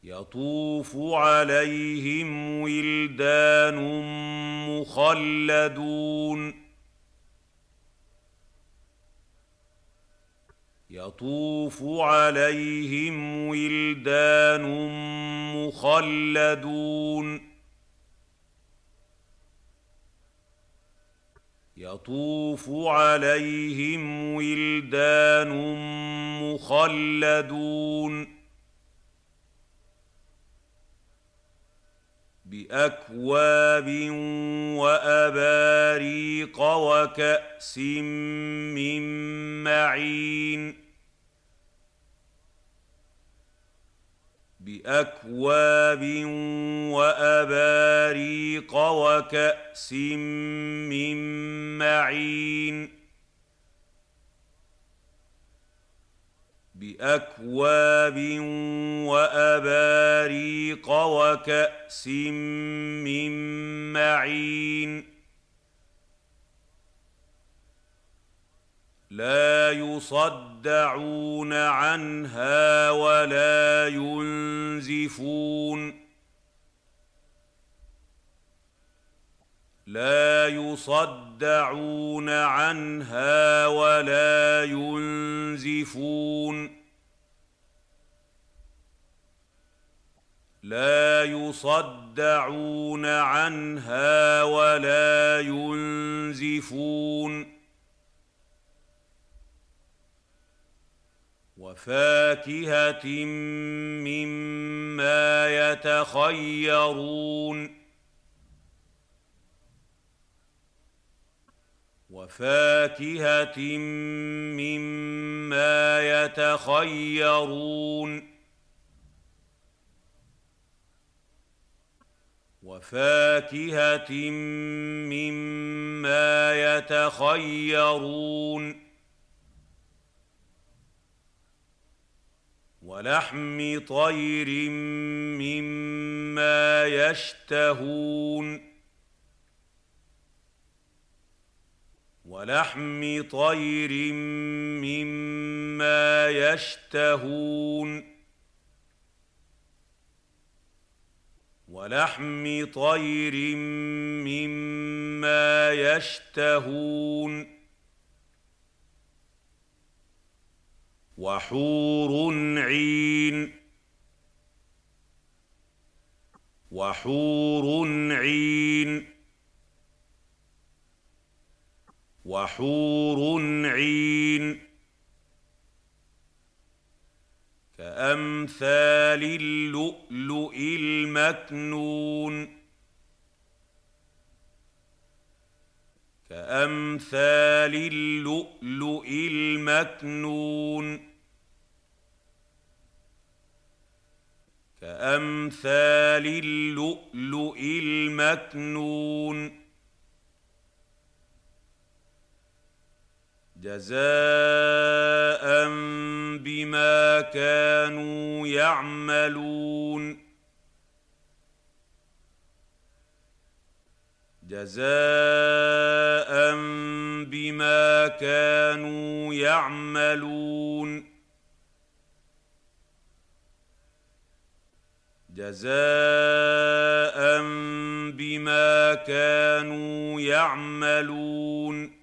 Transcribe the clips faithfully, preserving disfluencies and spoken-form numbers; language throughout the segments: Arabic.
يطوف عليهم ولدان مخلدون يطوف عليهم ولدان مخلدون يطوف عليهم ولدان مخلدون بأكواب وأباريق وكأس من معين بأكواب وأباريق وكأس من معين بأكواب وأباريق وكأس من معين لا يصدعون عنها ولا ينزفون لا يصدعون عنها ولا ينزفون لا يصدعون عنها ولا ينزفون وفاكهة مما يتخيرون وفاكهة مما يتخيرون وفاكهة مما يتخيرون ولحم طير مما يشتهون ولحم طير مما يشتهون ولحم طير مما يشتهون وحور عين وحور عين وحور عين كأمثال اللؤلؤ المكنون كأمثال اللؤلؤ المكنون كأمثال اللؤلؤ المكنون جزاء بما كانوا يعملون جزاء بما كانوا يعملون جزاء بما كانوا يعملون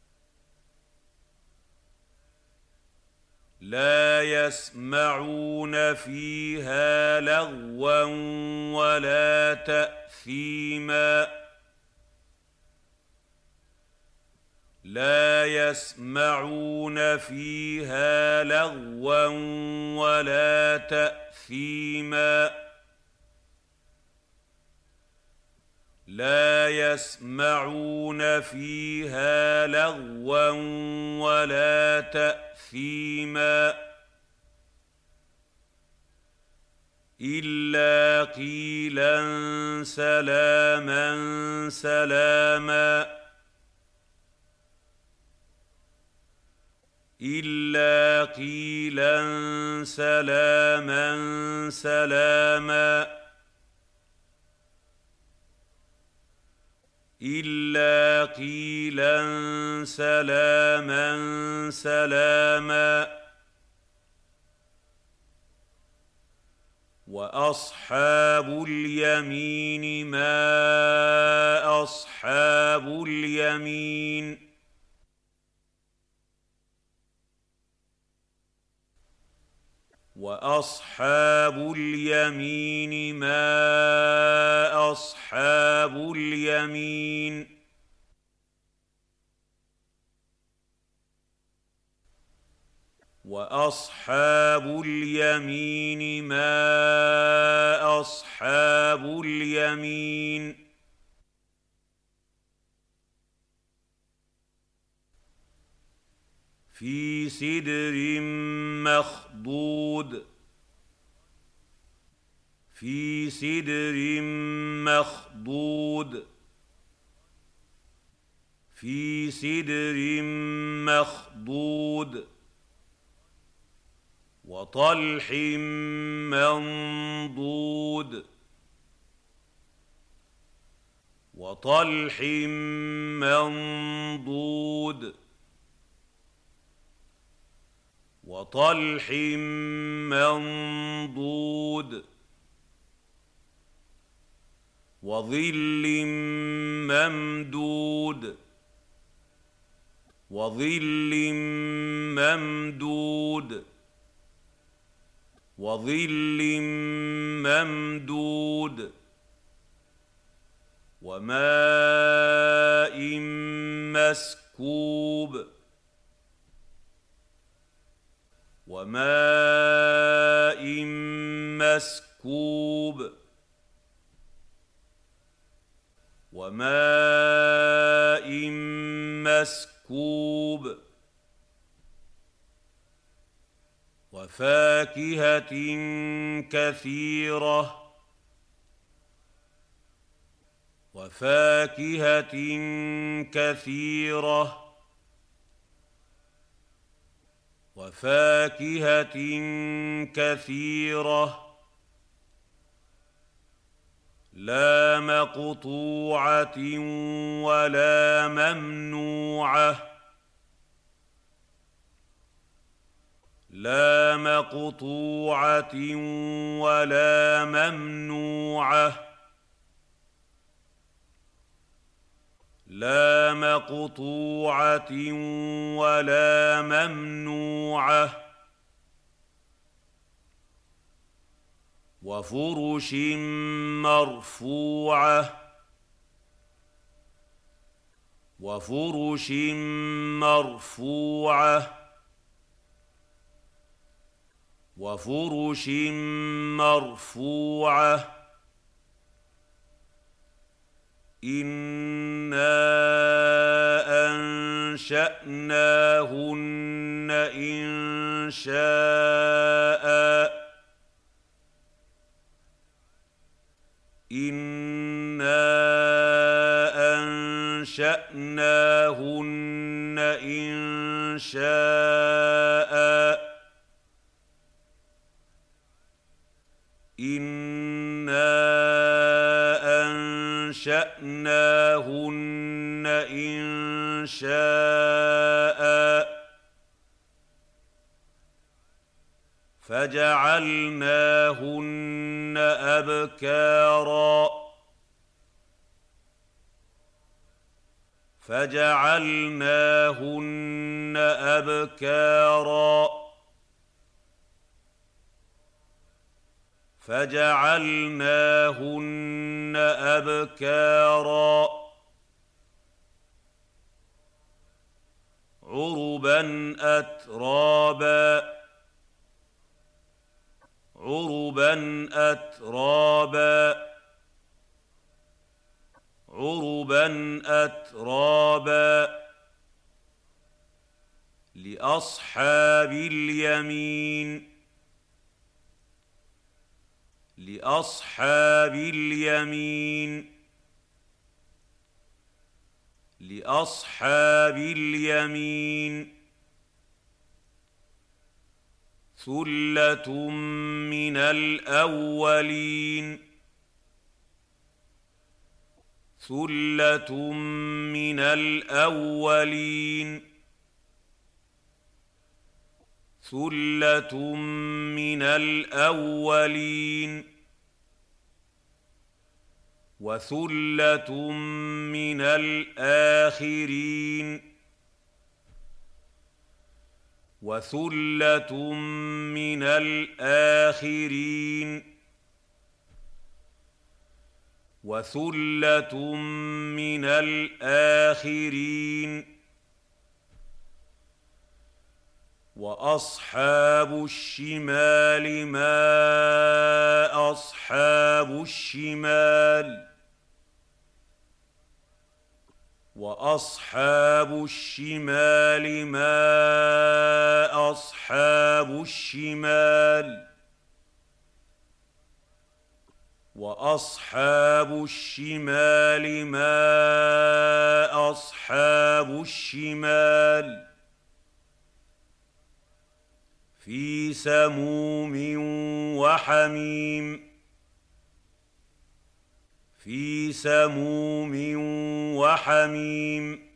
لا يسمعون فيها لغوا ولا تأثيما لا يسمعون فيها لغوا ولا تأثيما لا يسمعون فيها لغوا ولا تأثيما إلا قيلا سلاما سلاما إلا قيلا سلاما سلاما إلا قيلا سلاما سلاما وأصحاب اليمين ما أصحاب اليمين وأصحاب اليمين ما أصحاب اليمين وأصحاب اليمين ما أصحاب اليمين في سدر مخضود في سدر مخضود في سدر مخضود وطلح منضود وطلح منضود وطلح منضود وظل ممدود وظل ممدود وظل ممدود وماء مسكوب وماء مسكوب وماء مسكوب وفاكهة كثيرة وفاكهة كثيرة وفاكهة كثيرة لا مقطوعة ولا ممنوعة لا مقطوعة ولا ممنوعة لا مقطوعة ولا ممنوعة وفرش مرفوعة وفرش مرفوعة وفرش مرفوعة إنا أنشأناهن إنشاء إنا أنشأناهن إنشاء إنا أنشأناهن إنشاء فجعلناهن أبكارا فجعلناهن أبكارا فجعلناهن أبكارا عربا أترابا عربا أترابا عربا أترابا لأصحاب اليمين لأصحاب اليمين لأصحاب اليمين ثلة من الأولين ثلة من الأولين ثلة من الأولين وثلة من الآخرين وثلة من الآخرين وثلة من الآخرين وأصحاب الشمال ما أصحاب الشمال وأصحاب الشمال ما أصحاب الشمال وأصحاب الشمال ما أصحاب الشمال في سموم وحميم في سموم وحميم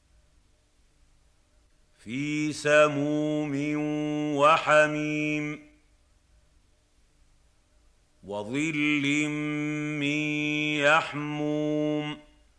في سموم وحميم وظل من يحموم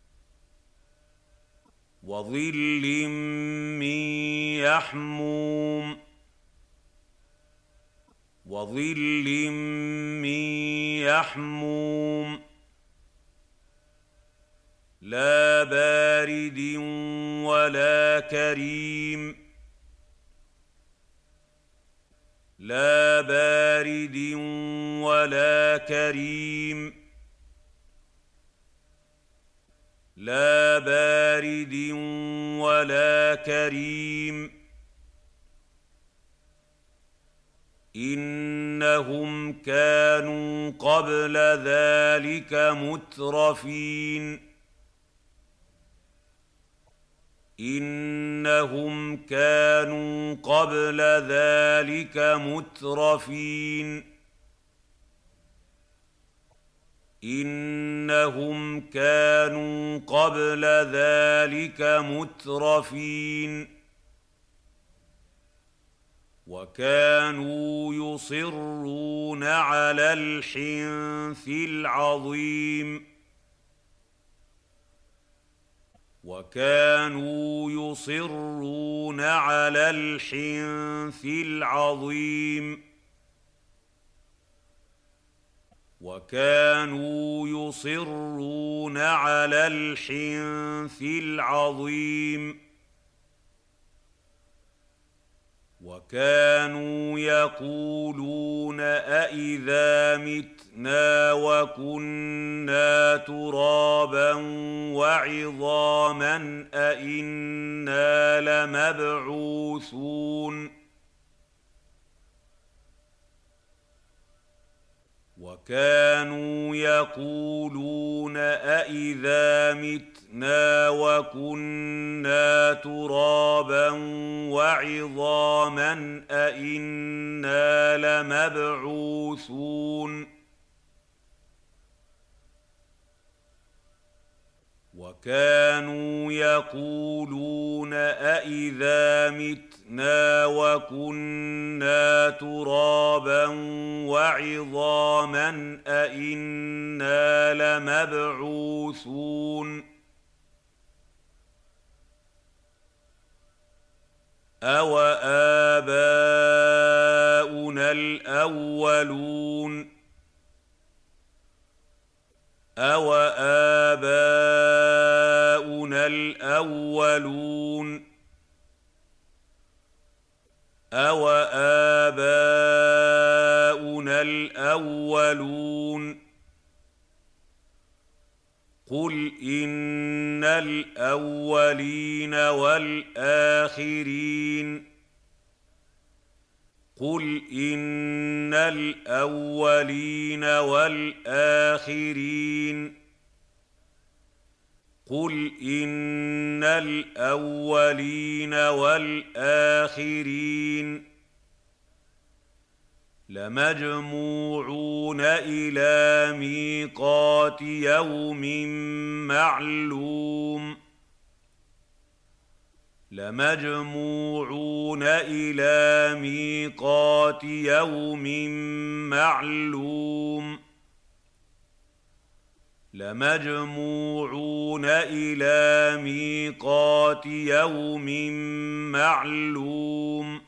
وظل من يحموم وظل من يحموم لا بارد ولا كريم لا بارد ولا كريم لا بارد ولا كريم إنهم كانوا قبل ذلك مترفين إنهم كانوا قبل ذلك مترفين إنهم كانوا قبل ذلك مترفين وكانوا يصرون على الحنث العظيم وكانوا يصرون على الحنث العظيم وكانوا يصرون على الحنث العظيم وكانوا يقولون أإذا متنا وكنا ترابا وعظاما أإنا لمبعوثون وكانوا يقولون أإذا متنا وكنا ترابا وعظاما أإنا لمبعوثون وكانوا يقولون أإذا متنا وكنا ترابا وعظاما أإنا لمبعوثون أوآباؤنا الأولون أوآباؤنا الأولون أوآباؤنا الأولون قل إن الأولين والآخرين قل إن الأولين والآخرين قل إن الأولين والآخرين لمجموعون إلى ميقات يوم معلوم لمجموعون إلى ميقات يوم معلوم لمجموعون إلى ميقات يوم معلوم